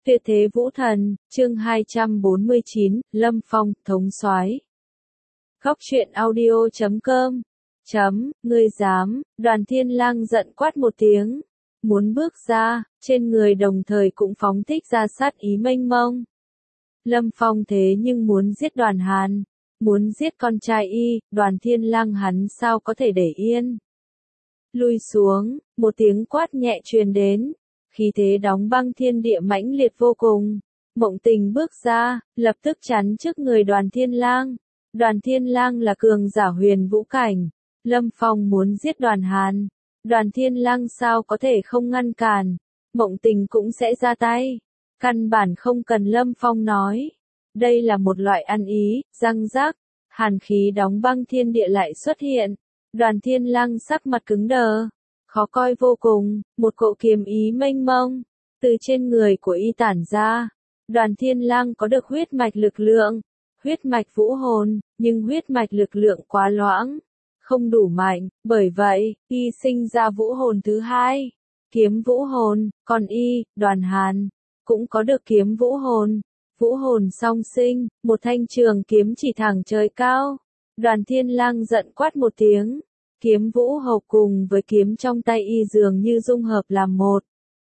Tuyệt thế vũ thần, chương 249, Lâm Phong, thống soái. Góc truyện audio.com. Ngươi dám, Đoàn Thiên Lang giận quát một tiếng. Muốn bước ra, trên người đồng thời cũng phóng thích ra sát ý mênh mông. Lâm Phong thế nhưng muốn giết Đoàn Hàn, muốn giết con trai y, Đoàn Thiên Lang hắn sao có thể để yên. Lui xuống, một tiếng quát nhẹ truyền đến. Khí thế đóng băng thiên địa mãnh liệt vô cùng. Mộng Tình bước ra, lập tức chắn trước người Đoàn Thiên Lang. Đoàn Thiên Lang là cường giả huyền vũ cảnh. Lâm Phong muốn giết Đoàn Hàn. Đoàn Thiên Lang sao có thể không ngăn cản. Mộng Tình cũng sẽ ra tay. Căn bản không cần Lâm Phong nói. Đây là một loại ăn ý, răng rác. Hàn khí đóng băng thiên địa lại xuất hiện. Đoàn Thiên Lang sắc mặt cứng đờ. Khó coi vô cùng, một cỗ kiếm ý mênh mông, từ trên người của y tản ra. Đoàn Thiên Lang có được huyết mạch lực lượng, huyết mạch vũ hồn, nhưng huyết mạch lực lượng quá loãng, không đủ mạnh, bởi vậy, y sinh ra vũ hồn thứ hai, kiếm vũ hồn, còn y, Đoàn Hàn, cũng có được kiếm vũ hồn song sinh, một thanh trường kiếm chỉ thẳng trời cao. Đoàn Thiên Lang giận quát một tiếng. Kiếm vũ hầu cùng với kiếm trong tay y dường như dung hợp làm một.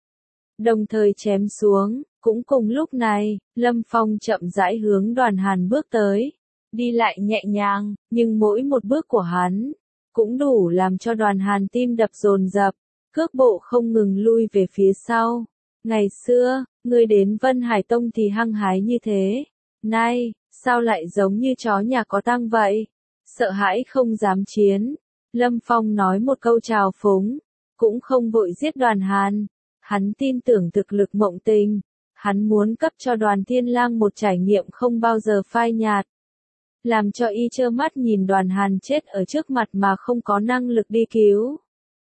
Đồng thời chém xuống, cũng cùng lúc này, Lâm Phong chậm rãi hướng Đoàn Hàn bước tới. Đi lại nhẹ nhàng, nhưng mỗi một bước của hắn, cũng đủ làm cho Đoàn Hàn tim đập dồn dập, cước bộ không ngừng lui về phía sau. Ngày xưa, ngươi đến Vân Hải Tông thì hăng hái như thế. Nay, sao lại giống như chó nhà có tang vậy? Sợ hãi không dám chiến. Lâm Phong nói một câu chào phúng, cũng không vội giết Đoàn Hàn. Hắn tin tưởng thực lực Mộng Tình. Hắn muốn cấp cho Đoàn Thiên Lang một trải nghiệm không bao giờ phai nhạt. Làm cho y trơ mắt nhìn Đoàn Hàn chết ở trước mặt mà không có năng lực đi cứu.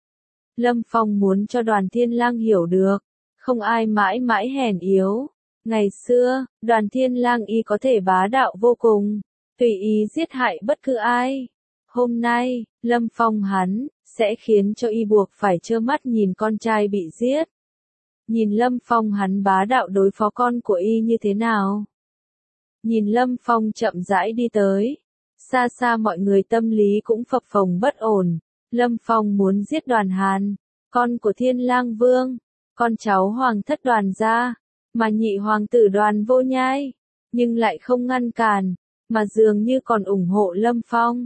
Lâm Phong muốn cho Đoàn Thiên Lang hiểu được, không ai mãi mãi hèn yếu. Ngày xưa, Đoàn Thiên Lang y có thể bá đạo vô cùng, tùy ý giết hại bất cứ ai. Hôm nay, Lâm Phong hắn, sẽ khiến cho y buộc phải trơ mắt nhìn con trai bị giết. Nhìn Lâm Phong hắn bá đạo đối phó con của y như thế nào. Nhìn Lâm Phong chậm rãi đi tới. Xa xa mọi người tâm lý cũng phập phồng bất ổn. Lâm Phong muốn giết Đoàn Hàn, con của Thiên Lang Vương, con cháu hoàng thất Đoàn gia, mà nhị hoàng tử Đoàn Vô Nhai, nhưng lại không ngăn cản, mà dường như còn ủng hộ Lâm Phong.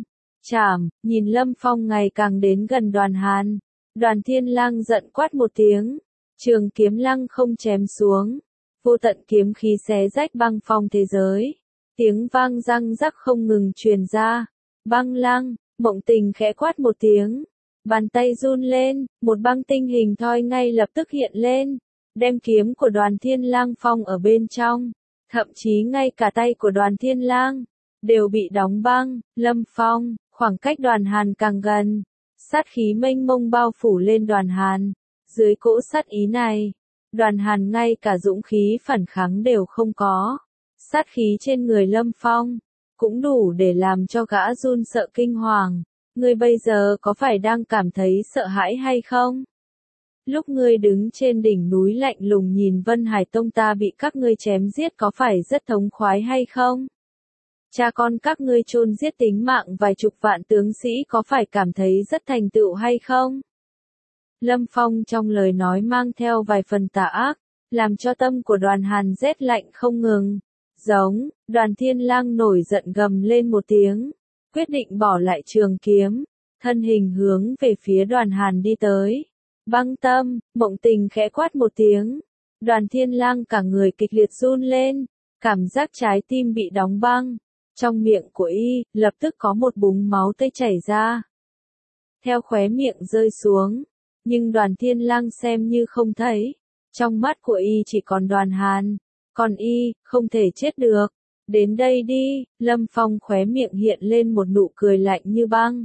Nhìn Lâm Phong ngày càng đến gần Đoàn Hàn, Đoàn Thiên Lang giận quát một tiếng, trường kiếm lăng không chém xuống, vô tận kiếm khí xé rách băng phong thế giới, tiếng vang răng rắc không ngừng truyền ra. Băng lăng, Mộng Tình khẽ quát một tiếng, bàn tay run lên, một băng tinh hình thoi ngay lập tức hiện lên, đem kiếm của Đoàn Thiên Lang phong ở bên trong, thậm chí ngay cả tay của Đoàn Thiên Lang đều bị đóng băng. Lâm Phong, khoảng cách Đoàn Hàn càng gần, sát khí mênh mông bao phủ lên Đoàn Hàn. Dưới cỗ sát ý này, Đoàn Hàn ngay cả dũng khí phản kháng đều không có. Sát khí trên người Lâm Phong cũng đủ để làm cho gã run sợ kinh hoàng. Ngươi bây giờ có phải đang cảm thấy sợ hãi hay không? Lúc ngươi đứng trên đỉnh núi lạnh lùng nhìn Vân Hải Tông ta bị các ngươi chém giết có phải rất thống khoái hay không? Cha con các ngươi chôn giết tính mạng vài chục vạn tướng sĩ có phải cảm thấy rất thành tựu hay không? Lâm Phong trong lời nói mang theo vài phần tà ác, làm cho tâm của Đoàn Hàn rét lạnh không ngừng. Giống, Đoàn Thiên Lang nổi giận gầm lên một tiếng, quyết định bỏ lại trường kiếm, thân hình hướng về phía Đoàn Hàn đi tới. Băng tâm, Mộng Tình khẽ quát một tiếng, Đoàn Thiên Lang cả người kịch liệt run lên, cảm giác trái tim bị đóng băng. Trong miệng của y, lập tức có một búng máu tươi chảy ra. Theo khóe miệng rơi xuống, nhưng Đoàn Thiên Lang xem như không thấy. Trong mắt của y chỉ còn Đoàn Hàn, còn y, không thể chết được. Đến đây đi, Lâm Phong khóe miệng hiện lên một nụ cười lạnh như băng.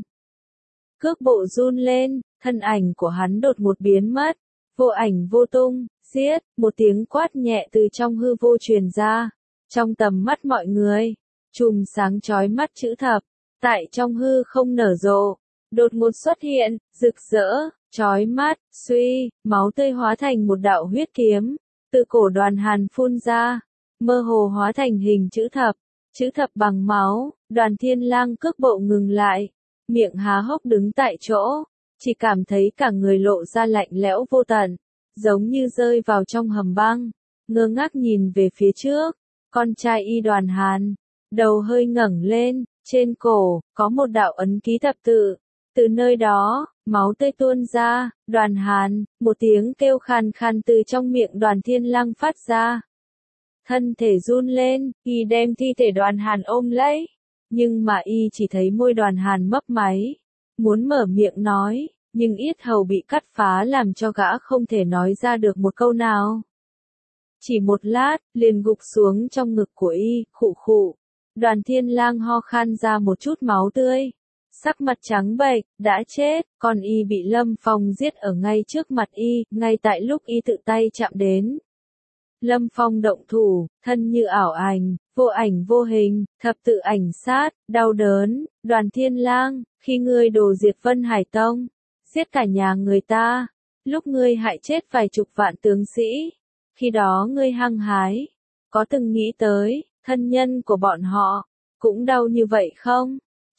Cước bộ run lên, thân ảnh của hắn đột ngột biến mất, vô ảnh vô tung, giết, một tiếng quát nhẹ từ trong hư vô truyền ra. Trong tầm mắt mọi người, chùm sáng chói mắt chữ thập, tại trong hư không nở rộ, đột ngột xuất hiện, rực rỡ, chói mắt, máu tươi hóa thành một đạo huyết kiếm, từ cổ Đoàn Hàn phun ra, mơ hồ hóa thành hình chữ thập bằng máu. Đoàn Thiên Lang cước bộ ngừng lại, miệng há hốc đứng tại chỗ, chỉ cảm thấy cả người lộ ra lạnh lẽo vô tận, giống như rơi vào trong hầm băng, ngơ ngác nhìn về phía trước. Con trai Y Đoàn Hàn, đầu hơi ngẩng lên, trên cổ có một đạo ấn ký thập tự. Từ nơi đó, máu tươi tuôn ra. Đoàn Hàn, một tiếng kêu khàn khàn từ trong miệng Đoàn Thiên Lang phát ra. Thân thể run lên, Y đem thi thể Đoàn Hàn ôm lấy, nhưng mà Y chỉ thấy môi Đoàn Hàn mấp máy, muốn mở miệng nói, nhưng yết hầu bị cắt phá làm cho gã không thể nói ra được một câu nào. Chỉ một lát, liền gục xuống trong ngực của Y, khụ khụ. Đoàn Thiên Lang ho khan ra một chút máu tươi, sắc mặt trắng bệch, đã chết, còn Y bị Lâm Phong giết ở ngay trước mặt Y, ngay tại lúc Y tự tay chạm đến. Lâm Phong động thủ, thân như ảo ảnh, vô ảnh vô hình, thập tự ảnh sát, đau đớn. Đoàn Thiên Lang, khi ngươi đổ diệt Vân Hải Tông, giết cả nhà người ta, lúc ngươi hại chết vài chục vạn tướng sĩ, khi đó ngươi hăng hái, có từng nghĩ tới, thân nhân của bọn họ, cũng đau như vậy không?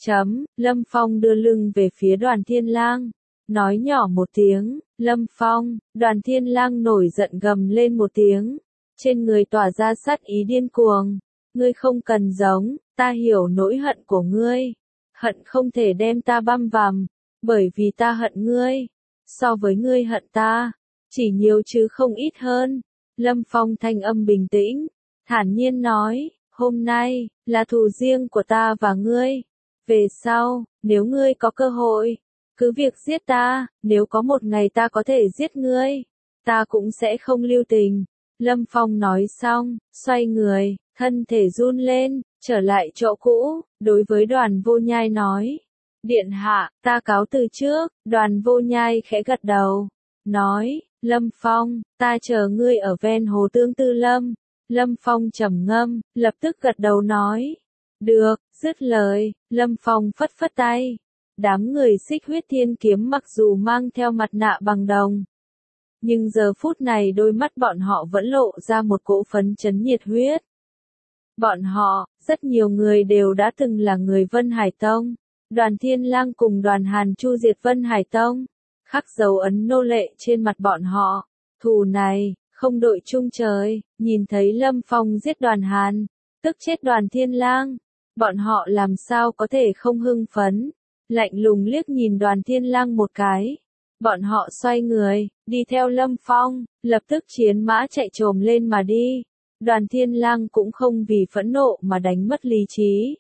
Lâm Phong đưa lưng về phía Đoàn Thiên Lang, nói nhỏ một tiếng. Lâm Phong. Đoàn Thiên Lang nổi giận gầm lên một tiếng, trên người tỏa ra sát ý điên cuồng. Ngươi không cần giống, ta hiểu nỗi hận của ngươi, hận không thể đem ta băm vằm, bởi vì ta hận ngươi, so với ngươi hận ta, chỉ nhiều chứ không ít hơn. Lâm Phong thanh âm bình tĩnh, thản nhiên nói, hôm nay, là thù riêng của ta và ngươi. Về sau, nếu ngươi có cơ hội, cứ việc giết ta, nếu có một ngày ta có thể giết ngươi, ta cũng sẽ không lưu tình. Lâm Phong nói xong, xoay người, thân thể run lên, trở lại chỗ cũ, đối với Đoàn Vô Nhai nói. Điện hạ, ta cáo từ trước. Đoàn Vô Nhai khẽ gật đầu, nói, Lâm Phong, ta chờ ngươi ở ven hồ Tương Tư Lâm. Lâm Phong trầm ngâm, lập tức gật đầu nói, được. Dứt lời, Lâm Phong phất phất tay. Đám người Xích Huyết Thiên Kiếm mặc dù mang theo mặt nạ bằng đồng, nhưng giờ phút này đôi mắt bọn họ vẫn lộ ra một cỗ phấn chấn nhiệt huyết. Bọn họ, rất nhiều người đều đã từng là người Vân Hải Tông. Đoàn Thiên Lang cùng Đoàn Hàn chu diệt Vân Hải Tông, khắc dấu ấn nô lệ trên mặt bọn họ. Thù này, không đội chung trời. Nhìn thấy Lâm Phong giết Đoàn Hàn, tức chết Đoàn Thiên Lang, bọn họ làm sao có thể không hưng phấn. Lạnh lùng liếc nhìn Đoàn Thiên Lang một cái, bọn họ xoay người, đi theo Lâm Phong, lập tức chiến mã chạy trồm lên mà đi. Đoàn Thiên Lang cũng không vì phẫn nộ mà đánh mất lý trí.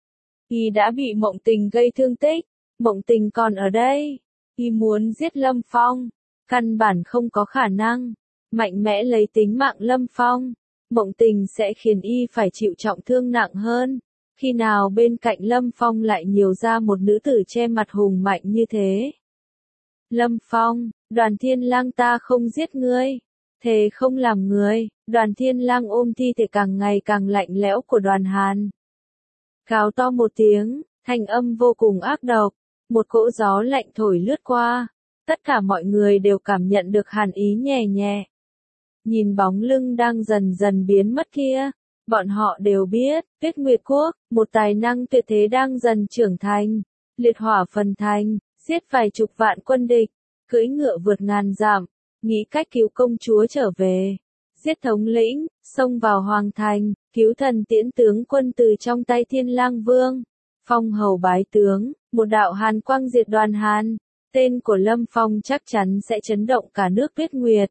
Y đã bị Mộng Tình gây thương tích, Mộng Tình còn ở đây. Y muốn giết Lâm Phong, căn bản không có khả năng. Mạnh mẽ lấy tính mạng Lâm Phong, Mộng Tình sẽ khiến Y phải chịu trọng thương nặng hơn. Khi nào bên cạnh Lâm Phong lại nhiều ra một nữ tử che mặt hùng mạnh như thế? Lâm Phong, Đoàn Thiên Lang ta không giết ngươi, thề không làm người. Đoàn Thiên Lang ôm thi thể càng ngày càng lạnh lẽo của Đoàn Hàn, gào to một tiếng, thanh âm vô cùng ác độc. Một cỗ gió lạnh thổi lướt qua, tất cả mọi người đều cảm nhận được hàn ý nhẹ nhẹ. Nhìn bóng lưng đang dần dần biến mất kia, bọn họ đều biết, Tuyết Nguyệt Quốc, một tài năng tuyệt thế đang dần trưởng thành. Liệt hỏa phần thành, giết vài chục vạn quân địch, cưỡi ngựa vượt ngàn dặm, nghĩ cách cứu công chúa trở về, giết thống lĩnh, xông vào hoàng thành, cứu thần tiễn tướng quân từ trong tay Thiên Lang Vương, phong hầu bái tướng, một đạo hàn quang diệt Đoàn Hàn. Tên của Lâm Phong chắc chắn sẽ chấn động cả nước Tuyết Nguyệt.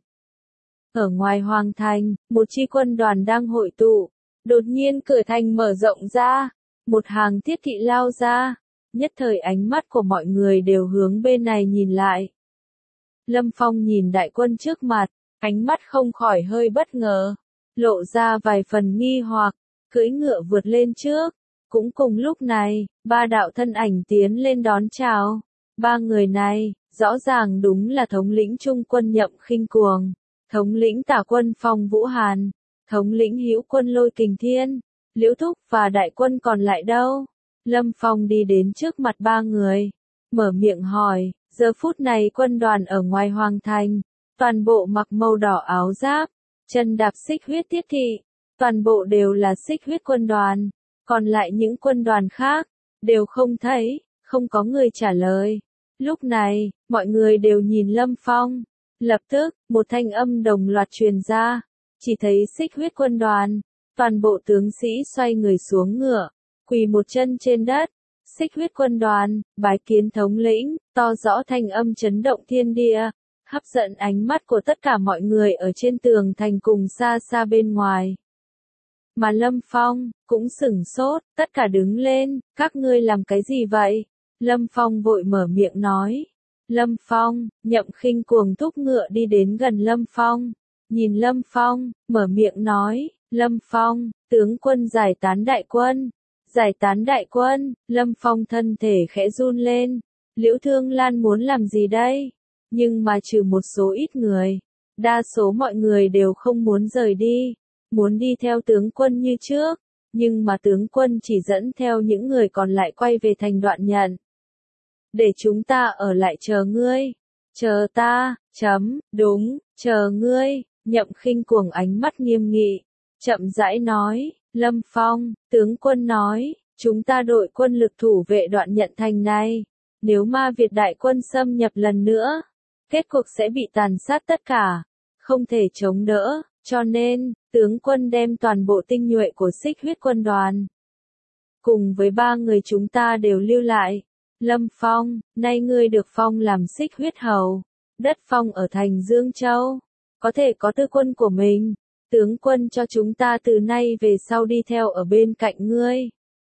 Ở ngoài hoàng thành, một chi quân đoàn đang hội tụ, đột nhiên cửa thành mở rộng ra, một hàng thiết kỵ lao ra, nhất thời ánh mắt của mọi người đều hướng bên này nhìn lại. Lâm Phong nhìn đại quân trước mặt, ánh mắt không khỏi hơi bất ngờ, lộ ra vài phần nghi hoặc, cưỡi ngựa vượt lên trước. Cũng cùng lúc này, ba đạo thân ảnh tiến lên đón chào. Ba người này, rõ ràng đúng là thống lĩnh Trung quân Nhậm Khinh Cuồng, thống lĩnh Tả quân Phong Vũ Hàn, thống lĩnh Hữu quân Lôi Kình Thiên, Liễu Thúc và đại quân còn lại đâu? Lâm Phong đi đến trước mặt ba người, mở miệng hỏi. Giờ phút này quân đoàn ở ngoài hoàng thành, toàn bộ mặc màu đỏ áo giáp, chân đạp xích huyết tiết thị, toàn bộ đều là xích huyết quân đoàn, còn lại những quân đoàn khác, đều không thấy, không có người trả lời. Lúc này, mọi người đều nhìn Lâm Phong. Lập tức, một thanh âm đồng loạt truyền ra, chỉ thấy xích huyết quân đoàn, toàn bộ tướng sĩ xoay người xuống ngựa, quỳ một chân trên đất. Xích huyết quân đoàn, bái kiến thống lĩnh, to rõ thanh âm chấn động thiên địa, hấp dẫn ánh mắt của tất cả mọi người ở trên tường thành cùng xa xa bên ngoài. Mà Lâm Phong, cũng sửng sốt, tất cả đứng lên, các ngươi làm cái gì vậy? Lâm Phong vội mở miệng nói. Lâm Phong, Nhậm Khinh cuồng thúc ngựa đi đến gần Lâm Phong, nhìn Lâm Phong, mở miệng nói, Lâm Phong, tướng quân giải tán đại quân. Giải tán đại quân, Lâm Phong thân thể khẽ run lên. Liễu Thương Lan muốn làm gì đây? Nhưng mà trừ một số ít người, đa số mọi người đều không muốn rời đi, muốn đi theo tướng quân như trước, nhưng mà tướng quân chỉ dẫn theo những người còn lại quay về thành Đoạn Nhận. Để chúng ta ở lại chờ ngươi. Chờ ta, đúng, chờ ngươi. Nhậm Khinh cuồng ánh mắt nghiêm nghị, chậm rãi nói, Lâm Phong, tướng quân nói, chúng ta đội quân lực thủ vệ Đoạn Nhận thành này. Nếu Ma Việt đại quân xâm nhập lần nữa, kết cục sẽ bị tàn sát tất cả, không thể chống đỡ, cho nên, tướng quân đem toàn bộ tinh nhuệ của xích huyết quân đoàn. Cùng với 3 người chúng ta đều lưu lại. Lâm Phong, nay ngươi được phong làm xích huyết hầu, đất phong ở thành Dương Châu, có thể có tư quân của mình. Tướng quân cho chúng ta từ nay về sau đi theo ở bên cạnh ngươi.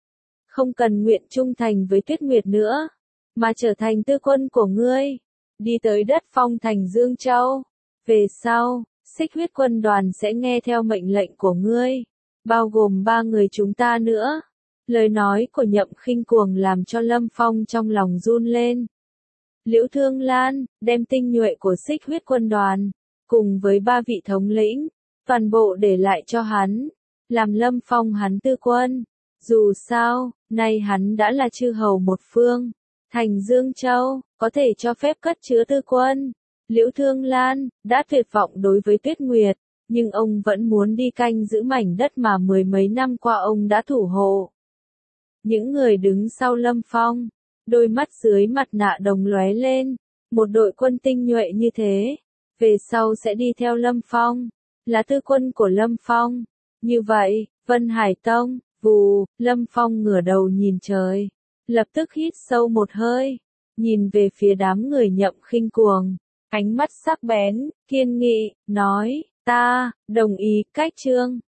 Không cần nguyện trung thành với Tuyết Nguyệt nữa, mà trở thành tư quân của ngươi. Đi tới đất phong thành Dương Châu. Về sau, xích huyết quân đoàn sẽ nghe theo mệnh lệnh của ngươi, bao gồm 3 người chúng ta nữa. Lời nói của Nhậm Khinh cuồng làm cho Lâm Phong trong lòng run lên. Liễu Thương Lan, đem tinh nhuệ của xích huyết quân đoàn, cùng với 3 vị thống lĩnh, toàn bộ để lại cho hắn, làm Lâm Phong hắn tư quân. Dù sao, nay hắn đã là chư hầu một phương, thành Dương Châu, có thể cho phép cất chứa tư quân. Liễu Thương Lan, đã tuyệt vọng đối với Tuyết Nguyệt, nhưng ông vẫn muốn đi canh giữ mảnh đất mà 10 mấy năm qua ông đã thủ hộ. Những người đứng sau Lâm Phong, đôi mắt dưới mặt nạ đồng lóe lên, một đội quân tinh nhuệ như thế, về sau sẽ đi theo Lâm Phong, là tư quân của Lâm Phong. Như vậy, Vân Hải Tông, vù, Lâm Phong ngửa đầu nhìn trời, lập tức hít sâu một hơi, nhìn về phía đám người Nhậm Khinh cuồng, ánh mắt sắc bén, kiên nghị, nói, ta, đồng ý cách trương.